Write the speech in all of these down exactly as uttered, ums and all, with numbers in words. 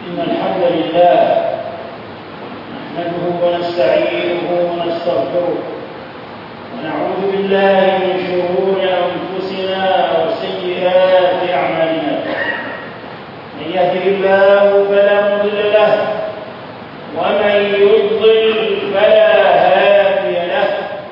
إن الحمد لله نحمده ونستعينه ونستغفره ونعوذ بالله من شرور أنفسنا وسيئات أعمالنا. من يهده الله فلا مضل له ومن يضلل فلا هادي له،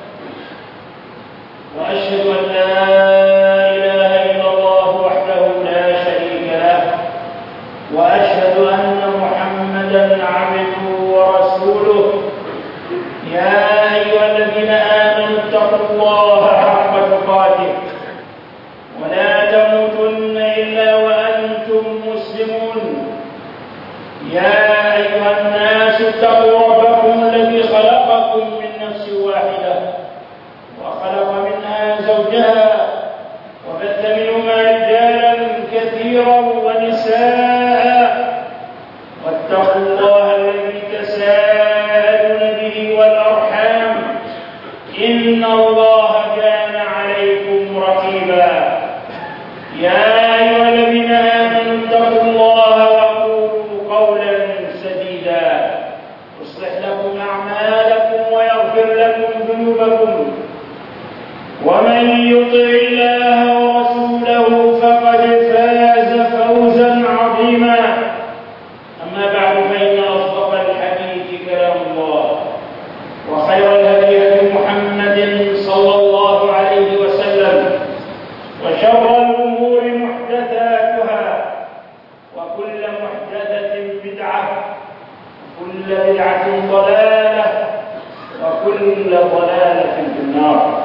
وأشهد أن لا إله إلا الله وحده لا شريك له، وأشهد أن محمدًا عبده ورسوله. يا أيها الذين آمنوا اتقوا الله حق تقاته ولا تموتن إلا وأنتم مسلمون. يا أيها الناس اتقوا ربكم الذي خلقكم من نفس واحدة وخلق منها زوجها وبث منهما رجالا كثيرا ونساء، واتقوا الله الذي تساءلون به والأرحام إن الله كان عليكم رقيبا. يا أيها الذين آمنوا اتقوا الله وقولوا قولا سديدا يصلح لكم أعمالكم ويغفر لكم ذنوبكم، ومن يطع الله ورسوله فقد فاز فوزا عظيما. أما بعد، فإن أصدق الحديث كلام الله، وخير الهدي هدي محمد صلى الله عليه وسلم، وشر الأمور محدثاتها، وكل محدثة بدعة، وكل بدعة ضلالة، وكل ضلالة في النار.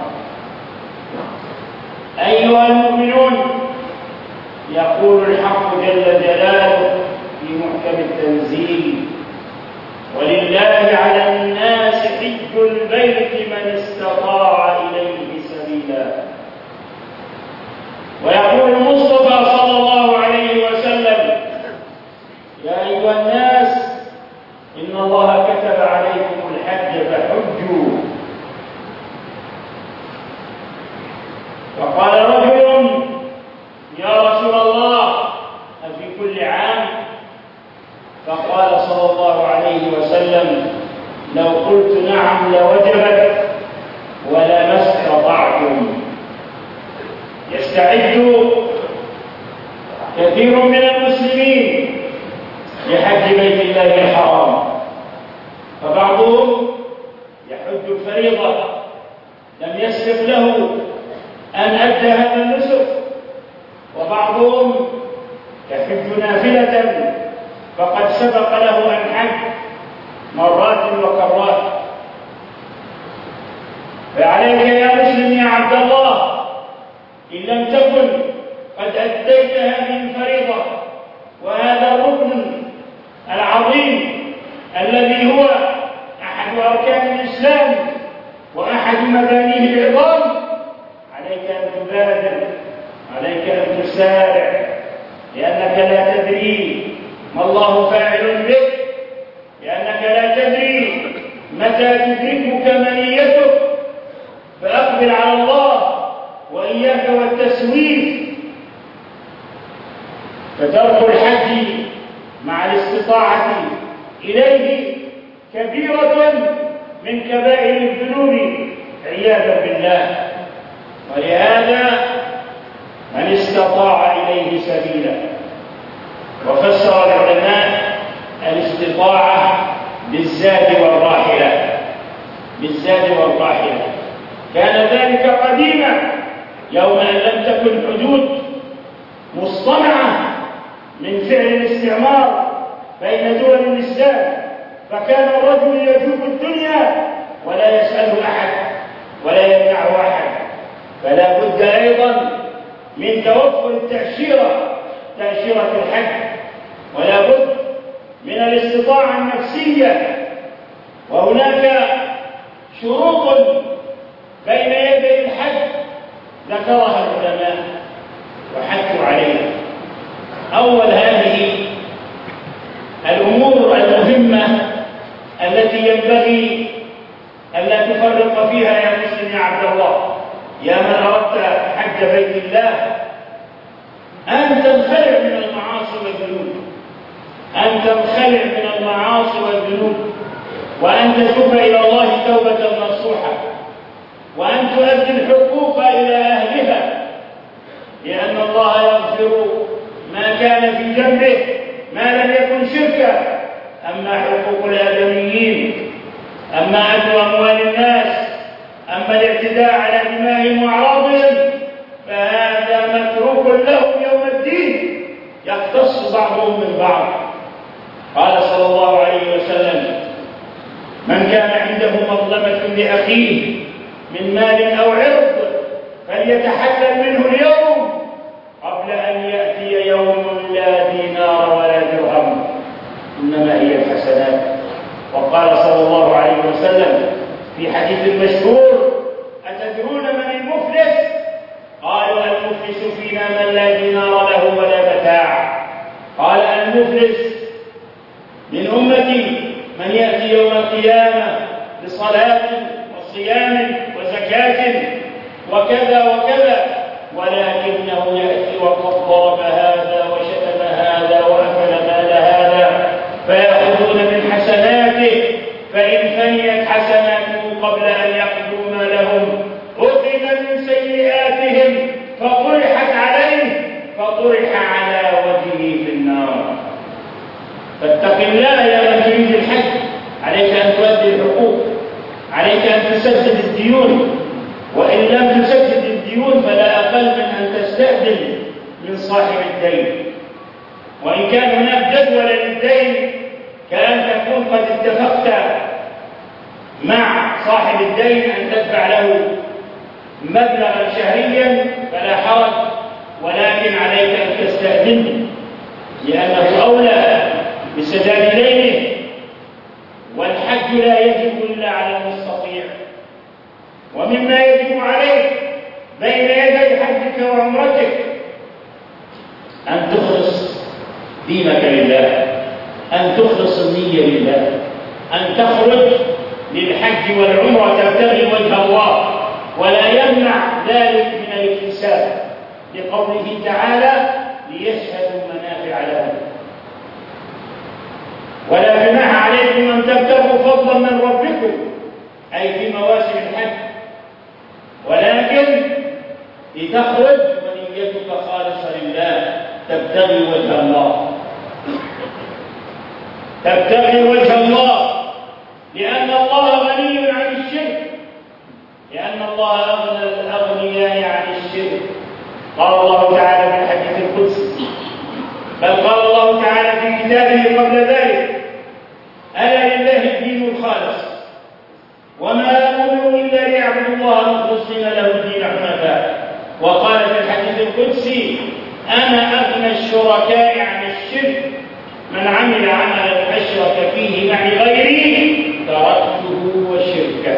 أيها المؤمنون، يقول الحق جل جلاله في محكم التنزيل: ولله على الناس حج البيت من استطاع إليه سبيلا. ويقول المصطفى صلى الله عليه وسلم: يا أيها الناس إن الله كتب عليكم الحج فحجوا. فقال رجل: يا رسول الله أفي كل عام؟ فقال صلى الله عليه وسلم: لو قلت نعم لوجبت ولما استطعتم. يستعد كثير من المسلمين لحج بيت الله الحرام، فبعضهم يحج الفريضة لم يسبق له أن أدى هذا النسك، وبعضهم يحج نافلة فقد سبق له أن حج مرات وكرات. فعليك يا مسلم يا عبد الله، إن لم تكن قد أديت هذه الفريضة وهذا الركن العظيم الذي هو أحد أركان الإسلام وأحد مبانيه العظام، عليك أن تبادر، عليك أن تسارع، لأنك لا تدري ما الله فاعل بك، لأنك لا تدري متى تدركك منيتك. فأقبل على الله وإياك والتسويف. فترك الحج مع الاستطاعة إليه كبيرة من كبائر الذنوب عياذا بالله. ولهذا من استطاع إليه سبيلا. وفسر العلماء الاستطاعة بالزاد والراحلة، بالزاد والراحلة. كان ذلك قديما، يوم أن لم تكن حدود مصطنعة من فعل الاستعمار بين دول الإسلام، فكان الرجل يجوب الدنيا ولا يسأل أحد ولا يمنعه أحد. فلا بد أيضا من توفر التأشيرة، تأشيرة الحج، ولا بد من الاستطاعة النفسية. وهناك شروط بين يدي الحج ذكرها العلماء وحثوا عليها. أول هذه الأمور المهمة التي ينبغي ألا تفرط فيها يا مسلم يا عبد الله، يا من أردت حج بيت الله، أن تنخلع من المعاصي والذنوب، أن تنخلع من المعاصي والذنوب، وأن تتوب إلى الله توبة نصوحة، وأن تؤدي الحقوق إلى أهلها، لأن الله يغفر ما كان في جنبه ما لم يكن شركا. أما حقوق الآدميين، أما أكل أموال الناس، أما الاعتداء على دمائهم وأعراضهم، فهذا متروك لهم يوم الدين، يختص بعضهم من بعض. قال صلى الله عليه وسلم: من كان عنده مظلمة لأخيه من مال أو عرض فليتحلل منه اليوم قبل أن يأتي يوم لا دينار ولا درهم، إنما هي الحسنات. وقال صلى الله عليه وسلم في حديث مشهور: أتدرون من المفلس؟ قالوا: المفلس فينا من لا دينار له ولا متاع. قال: المفلس من أمتي من يأتي يوم القيامة بصلاة وصيام وزكاة وكذا وكذا، ولكنه يأتي وقد ضرب هذا وشتم هذا وأكل مال هذا، فيأخذون من حسناته، فإن فنيت حسناته قبل أن يقضوا ما لهم أخذ من سيئاتهم فطرحت عليه فطرح على وجهه في النار. فاتق الله يا من تريد الحج، عليك أن تؤدي الحقوق، عليك أن تسدد الديون، وإن لم تسدد الديون فلا أقل من أن تستأذن من صاحب الدين، وإن كان هناك جدول للدين كأن تكون قد اتفقت مع صاحب الدين أن تدفع له مبلغا شهريا فلا حرج، ولكن عليك أن تستأذنه، لأنه أولى بسداد دينه، والحج لا يجب إلا على المستطيع. ومما يجب عليك بين يدي حجك وعمرتك أن تخلص دينك لله، أن تخلص النية لله، أن تخرج للحج والعمرة تبتغي وجه الله، ولا يمنع ذلك من الاكتساب، لقوله تعالى: ليشهدوا منافع لهم. ولا جناح عليكم أن تبتغوا فضلا من ربكم، أي في مواسم الحج، ولكن لتخرج ونيتك خالصة لله، تبتغي وجه الله، تبتغي وجه الله، لأن الله غني عن الشرك، لأن الله أغنى الأغنياء عن الشرك. قال الله تعالى في الحديث القدسي، بل قال الله تعالى في كتابه قبل ذلك: ألا لله الدين الخالص وما أمروا إلا ليعبدوا الله مخلصين له الدين حنفاء. وقال في الحديث القدسي: أنا أغنى الشركاء عن الشرك، من عمل عملا أشرك فيه معي غيري تركته وشركه.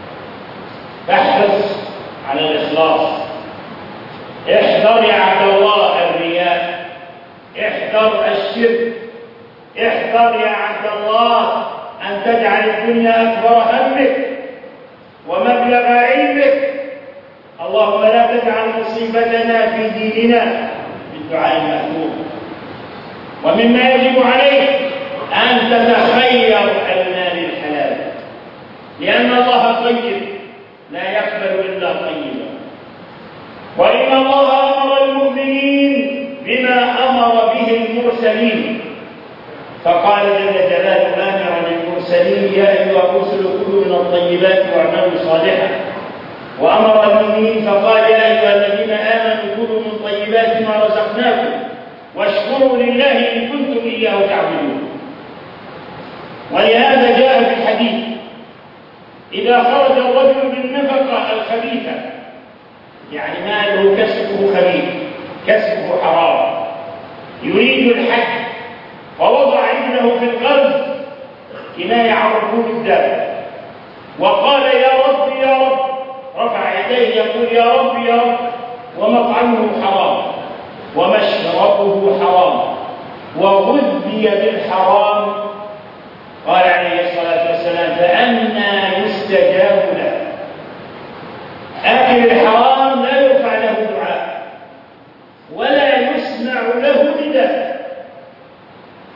فاحرص على الإخلاص، احذر يا عبد الله الرياء، احذر الشرك، احذر يا عبد الله أن تجعل الدنيا أكبر همك ومبلغ علمك. اللهم لا تجعل مصيبتنا في ديننا، بالدعاء المأثور. ومما يجب عليك أن تتخير المال الحلال، لأن الله طيب لا يقبل إلا طيبا، وإن الله أمر المؤمنين بما أمر به المرسلين، فقال جل جلاله آمرا للمرسلين: يا أيها الرسل كلوا من الطيبات واعملوا صالحا. وأمر المؤمنين فقال: يا أيها الذين آمنوا كلوا من طيبات ما رزقناكم واشكروا لله إن كنتم إياه تعبدون. ولهذا جاء في الحديث: إذا خرج الرجل بالنفقة الخبيثة، يعني ماله كسبه خبيث، كسبه حرام، يريد الحج ووضع رجله في القلب كناية عن ركوب الدابة، وقال: يا رب يا رب، رفع يديه يقول: يا رب يا رب، ومطعمه حرام ومشربه حرام وغذي بالحرام، قال عليه الصلاة والسلام: فأنى يستجاب له. آكل الحرام لا يرفع له دعاء ولا يسمع له نداء.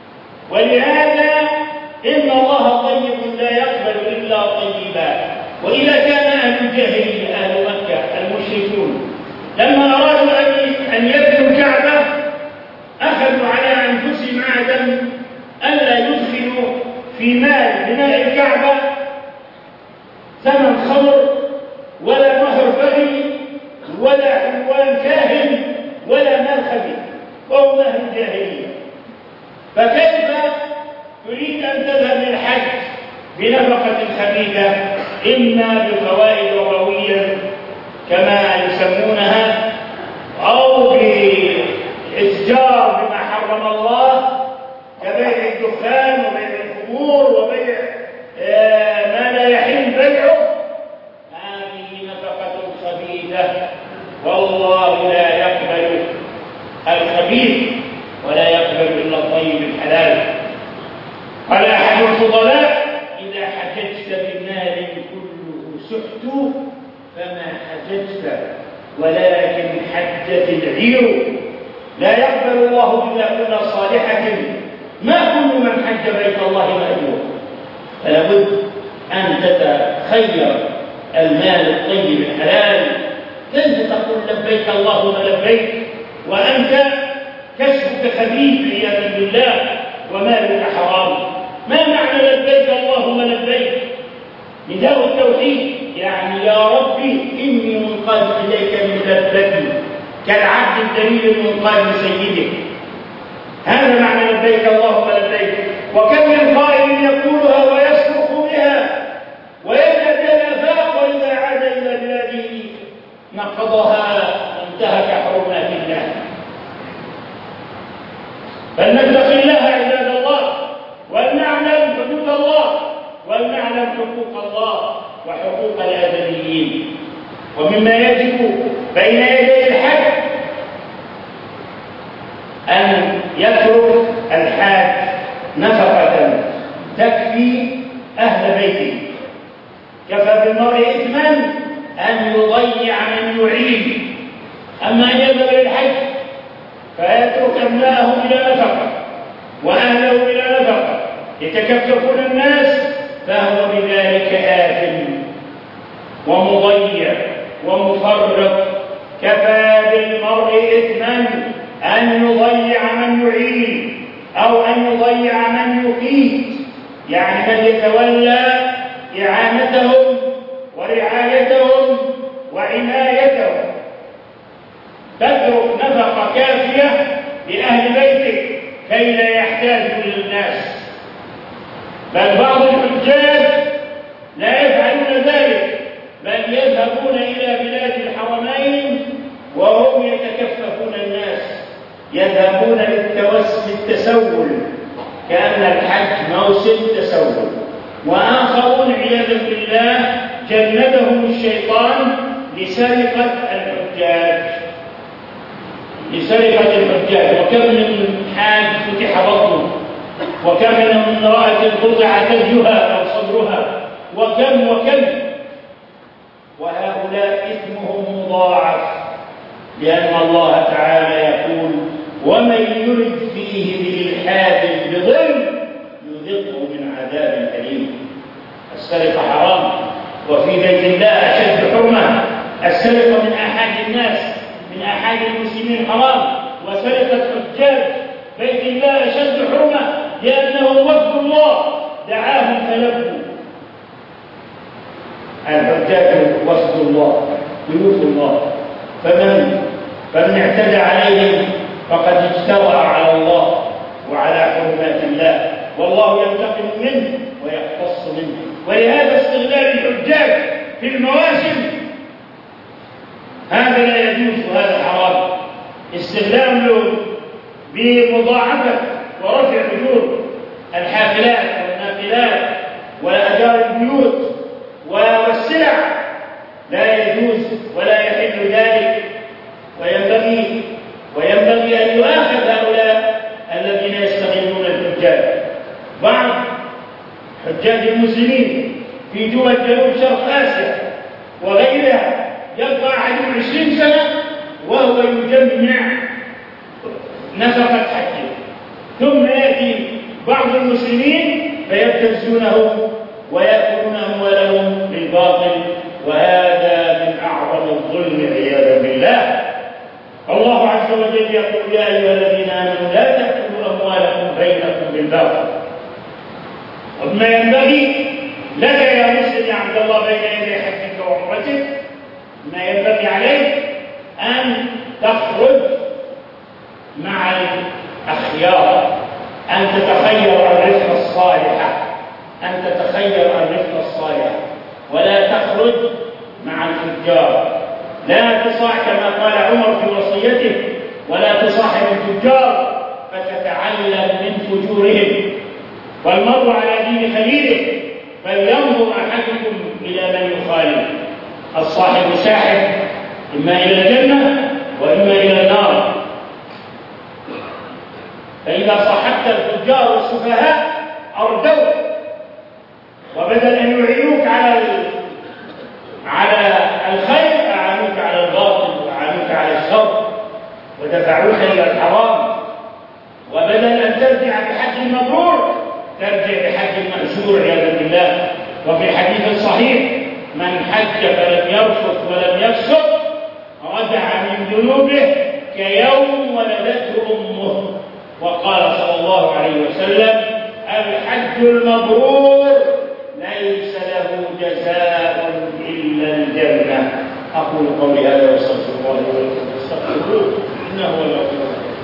ولهذا إن الله طيب لا يقبل إلا طيبا. وإذا كان أهل الجاهلية أهل مكة المشركون لما أرادوا أن يبنوا الكعبة أخذوا على أنفسهم عهدا ألا يدخلوا في مال بناء الكعبة ثمن خمر ولا مهر بغي ولا عنوان كاهن ولا مال خبيث، وهم أهل الجاهلية. فكيف تريد أن تذهب للحج بنفقة خبيثة إما بفوائد ربوية كما يسمونها أو بإتجار بما حرم الله كبيع الدخان وبيع الخمور وبيع ما لا يحل بيعه، هذه نفقة خبيثة والله لا يقبل الخبيث ولا يقبل إلا الطيب الحلال. قال أحد الفضلاء إذا حججت بمال كله سحت فما حججت ولكن حجت العير. لا يقبل الله بما كنا صالحة، ما كل من حج بيت الله مأجور. فلا بد أن تتخير المال الطيب الحلال. كيف تقول لبيك اللهم لبيك وأنت كسبك خبيث عياذا بالله ومالك حرام؟ ما معنى لبيك اللهم لبيك؟ نداء التوحيد يعني يا ربي إني منقاد إليك من لبتي كالعبد الدليل المنقاد لسيده. هذا معنى لبيك اللهم لبيك. وكم من قائل يقولها ويصرخ بها ويذهب إلى الآفاق وإذا عاد إلى بلاده نقضها وانتهك حرمات الله. فلنتق الله عباد الله ولنعلم حدود الله ولنعلم حقوق الله وحقوق الآدميين. ومما يجب بين يدي الحج أن يترك الحاج نفقة تكفي أهل بيته. كفى بالمرء إثما أن يضيع من يعين. أما أن يذهب للحج فيترك أبناءه بلا نفقة وأهله بلا نفقة يتكففون الناس فهو بذلك آثم ومضيع ومفرط. كفى بالمرء إثما أن يضيع من يعين أو أن يضيع من يقيت، يعني من يتولى إعانتهم ورعايتهم وعنايتهم. تترك نفقة كافية لأهل بيتك كي لا يحتاجوا إلى الناس. بل بعض الحجاج لا يفعلون ذلك، بل يذهبون إلى بلاد الحرمين وهم يتكففون الناس، يذهبون للتسول كأن الحج موسم تسول. وآخرون عياذا بالله جندهم الشيطان لسرقة الحجاج لسرقة الحجاج. وكم من حاج فتح بطنه، وكم من امرأة قطع ثديها أو صدرها، وكم وكم. وهؤلاء إثمهم مضاعف، لأن الله تعالى يقول ومن يرد فيه بإلحاد بظلم يذقه من عذاب أليم. السرقة حرام، وفي بيت الله أشد حرمة. السرقة من أحد الناس من أحد المسلمين حرام، وسرقة حجاج بيت الله أشد حرمة، لأنه وفد الله دعاهم فلبوا. الحجاج وفد الله ضيوف الله، فمن فمن اعتدى عليهم فقد اجترأ على الله وعلى حرمات الله، والله ينتقم منه ويقتص منه. ولهذا استغلال الحجاج في المواسم هذا لا يجوز وهذا حرام. استغلالهم بمضاعفة ورفع أجور الحافلات والنافلات وأجار البيوت والسلع لا يجوز ولا يحل ذلك. وينبغي وينبغي أن يؤاخذ هؤلاء الذين يستغلون الحجاج. بعض حجاج المسلمين في دول جنوب شرق آسيا وغيرها يبقى عليه عشرين سنة وهو يجمع نفقة حجه، ثم يأتي بعض المسلمين فيبتزونه ويأكلون أموالهم بالباطل، وهذا من أعظم الظلم عياذا بالله. الله عز وجل يقول: يا أيها الذين آمنوا لا تأكلوا أموالكم بينكم بالباطل. وما ينبغي لك يا مسلم يا عبد الله بين يدي حجك وعمرتك، ما ينبغي عليك أن تخرج مع الأخيار، أن تتخير الرفقة الصالحة، أن تتخير الرفقة الصالحة، ولا تخرج مع الفجار. لا تصاح كما قال عمر في وصيته: ولا تصاحب الفجار فتتعلم من فجورهم. والمرء على دين خليله، فلينظر أحدكم إلى من يخالف. الصاحب ساحب، إما إلى الجنة وإما إلى النار. فإذا صاحبت الفجار والسفهاء أردوك، وبدل أن يعينوك على على الخير أعانوك على الباطل وأعانوك على الشر ودفعوك إلى الحرام. وبدل أن ترجع بحج مبرور ترجع بحج مأجور عياذا بالله. وفي الحديث الصحيح: من حج فلم يرفث ولم يفسق رجع من ذنوبه كيوم ولدته أمه. وقال صلى الله عليه وسلم: الحج المبرور ليس له جزاء إلا الجنة. أقول قولي هذا واستغفر الله لي ولكم فاستغفروه إنه هو الغفور الرحيم.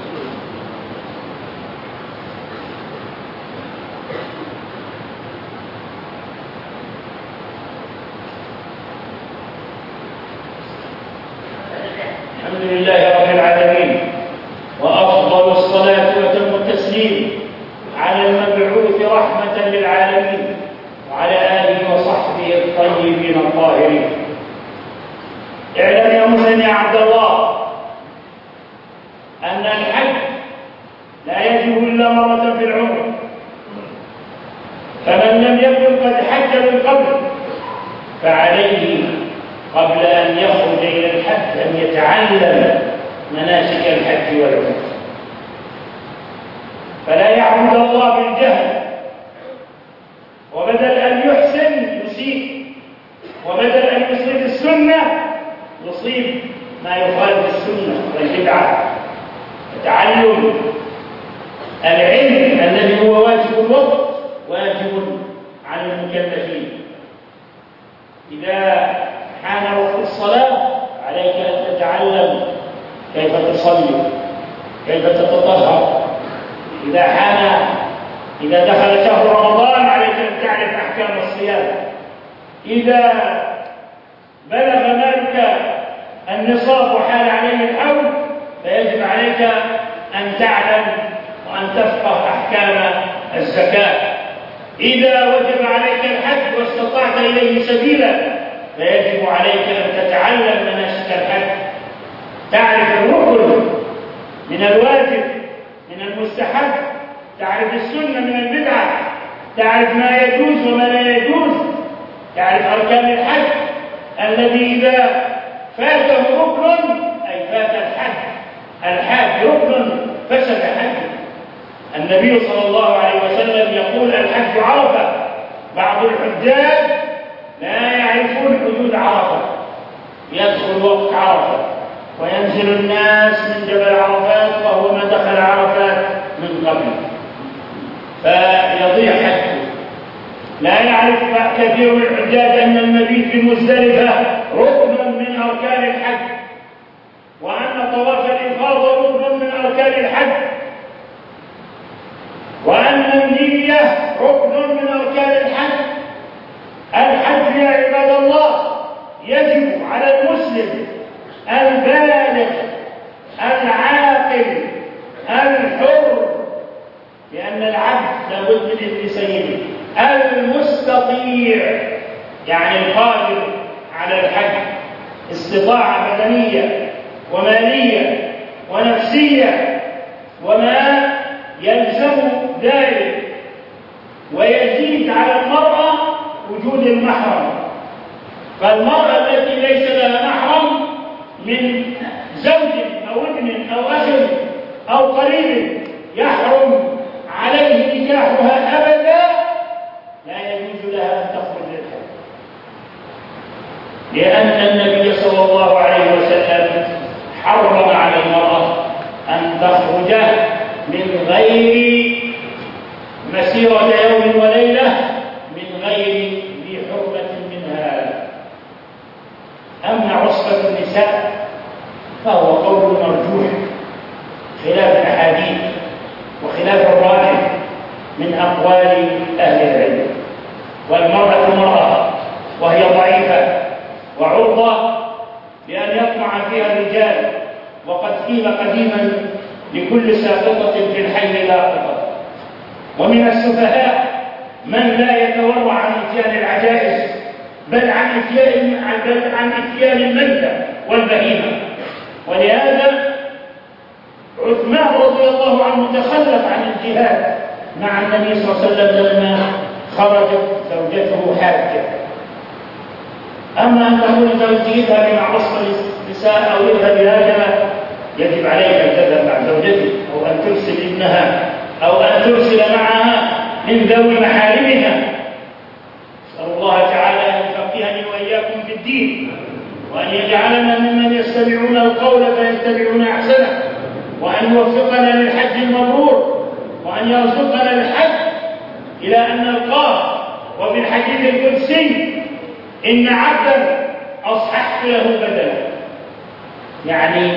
الحمد لله رب العالمين، وأفضل الصلاة وتم التسليم على المبعوث رحمة للعالمين وعلى آله وصحبه الطيبين الطاهرين. اعلم يا مسلم يا عبد الله أن الحج لا يجب إلا مرة في العمر، فمن لم يكن قد حج من قبل فعليه قبل أن يخرج إلى الحج أن يتعلم مناسك الحج والعمرة، فلا يعبد الله بالجهل، وبدل أن يحسن يسيء، وبدل أن يصيب السنة يصيب ما يخالف السنة والبدعة. تعلم العلم الذي هو واجب الوقت واجب على المكلفين. إذا حان وقت الصلاة عليك أن تتعلم كيف تصلي، كيف تتطهر. إذا حان إذا دخل شهر رمضان عليك أن تعرف أحكام الصيام. إذا بلغ مالك النصاب وحال عليه الحول فيجب عليك أن تعلم وأن تفقه أحكام الزكاة. إذا وجب عليك الحج واستطعت إليه سبيلا فيجب عليك أن تتعلم مناسك الحج، تعرف الركن من الواجب من المستحب، تعرف السنة من البدعة، تعرف ما يجوز وما لا يجوز، تعرف أركان الحج الذي إذا فاته ركن أي فات الحج، الحاج ركن فسد حجه. النبي صلى الله عليه وسلم يقول: الحج عرفة. بعض الحجاج لا يعرفون حدود عرفة، يدخل وقت عرفة وينزل الناس من جبل عرفات وهو ما دخل عرفات من قبل، فيضيع حجه. لا يعرف كثير من الحجاج أن المبيت في مزدلفة ركن من أركان الحج، وأن طواف الإفاضة ركن من أركان الحج، وأن النية ركن من أركان الحج. الحج يا عباد الله يجب على المسلم البالغ العاقل الحر، لأن العبد لابد من إذن سيده، المستطيع يعني القادر على الحج استطاعة بدنية ومالية ونفسية وما يلزم ذلك. ويزيد على المرأة وجود المحرم، فالمرأة التي ليس لها محرم من زوج أو ابن أو أخ أو قريب يحرم على عليه نكاحها أبدا لا يجوز لها أن تخرج للحج، لأن النبي صلى الله عليه وسلم حرم على المرأة أن تخرج من غير مسيرة يوم وليلة من غير ذي حرمة منها. أما عصبة النساء فهو قول مرجوح خلاف الأحاديث وخلاف الراجح من أقوال أهل العلم. والمرأة مرأة وهي ضعيفة وعرضة لأن يطمع فيها الرجال، وقد قيل قديما لكل ساقطة في الحي لاقطة. ومن السفهاء من لا يتورع عن اتيان العجائز بل عن اتيان بل عن اتيان الميتة والبهيمة. ولهذا عثمان رضي الله عنه تخلف عن الجهاد مع النبي صلى الله عليه وسلم لما خرجت زوجته حاجة. أما أن تقول زوجتها بمع عصر النساء أو يذهب هكذا، يجب عليها أن تذهب مع زوجته أو أن ترسل ابنها أو أن ترسل معها من ذوي محارمها. نسأل الله تعالى أن يفقهني وإياكم في الدين، وأن يجعلنا ممن يستمعون القول فيتبعون أحسنه، وأن يوفقنا للحج المبرور، وأن يرزقنا الحج إلى أن نلقاه. وفي الحديث القدسي إن عبدا أصححت له بدلا، يعني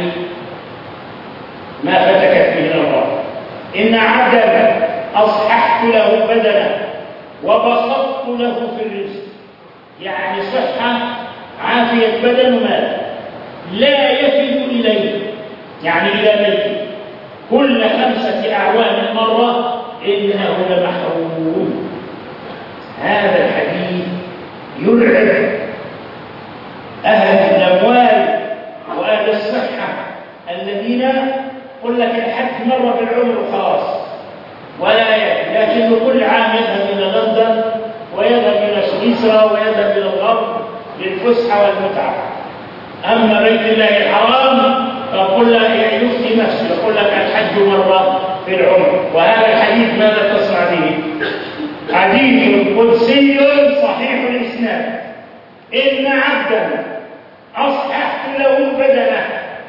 ما فتكت به الأمر. إن عبدا أصححت له بدلا وبسطت له في الرزق، يعني صحة عافية بدن ومال لا يفد إليه، يعني إلى بيته كل خمسة أعوام مرة إنه لمحروم. هذا الحديث يرعب أهل الأموال وأهل الصحة الذين يقول لك الحج مرة في العمر وخلاص ولا يكفي، لكنه كل عام يذهب إلى لندن ويذهب إلى سويسرا ويذهب إلى الغرب للفسحة والمتعة. أما بيت الله الحرام فقل لك يفتي نفسه، يقول لك الحج مرة في العمر. وهذا الحديث ماذا تصنع به؟ حديث قدسي صحيح الإسناد. إن عبدا أصححت له بدنه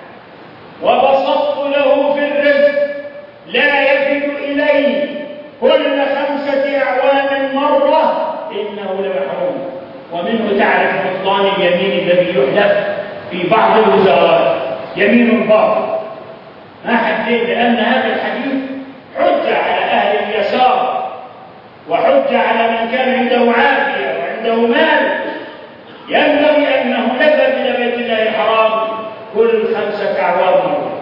وبسطت له في الرزق لا يفد إليه كل خمسة أعوام مرة إنه لمحروم. ومنه تعرف بطلان اليمين الذي يحدث في بعض الوزارات، يمين باطل ما حدين، لأن هذا الحديث حجة على أهل اليسار وحجة على من كان عنده عافية وعنده مال، ينبغي أنه يذهب إلى بيت الله الحرام كل خمسة أعوام مرة.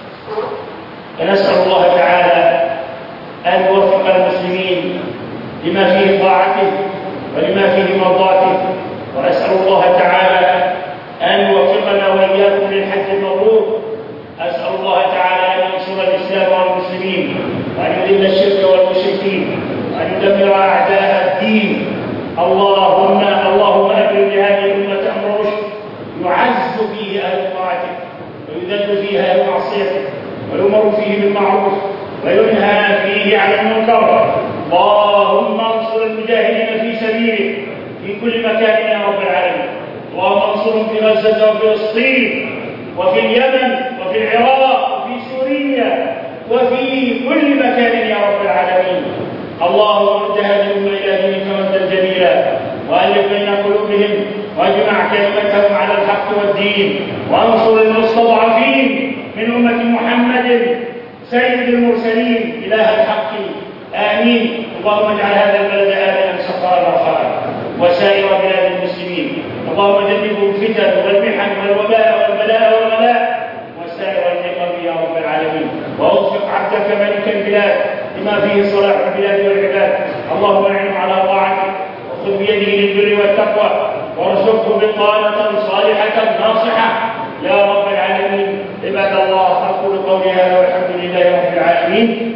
فنسأل الله تعالى أن يوفق المسلمين لما فيه طاعته ولما فيه مرضاته، وأسأل الله تعالى أن يوفقنا وإياكم للحج المبرور. أسأل الله تعالى أن ينصر الإسلام والمسلمين، وأن يذل الشرك والمشركين، وأن يدمر أعداء الدين. اللهم اللهم أبرم لهذه الأمة أمر رشد يعز فيه أهل طاعتك ويذل فيه أهل معصيتك ويؤمر فيه بالمعروف وينهى فيه عن المنكر. اللهم انصر المجاهدين في سبيلك في كل مكان يا رب العالمين. اللهم انصرهم في غزة وفلسطين وفي اليمن وفي العراق وفي سوريا وفي كل مكان يا رب العالمين. اللهم رد هذه الأمة إلى دينك ردا جميلا، وألف بين قلوبهم واجمع كلمتهم على الحق والدين، وانصر المستضعفين من أمة محمد سيد المرسلين إله الحق. آمين. اللهم اجعل هذا البلد آمنا سخاء رخاء وسائر بلاد المسلمين. اللهم جنبهم الفتن والمحن والوباء والبلاء والغلاء وسائر النقم يا رب العالمين. واوفق عبدك ملك البلاد لما فيه صلاح البلاد والعباد. اللهم اعنه على طاعتك وخذ بيده للبر والتقوى وارزقه بطانة صالحة ناصحة يا رب العالمين. عباد الله، أقول قولي هذا والحمد لله رب العالمين.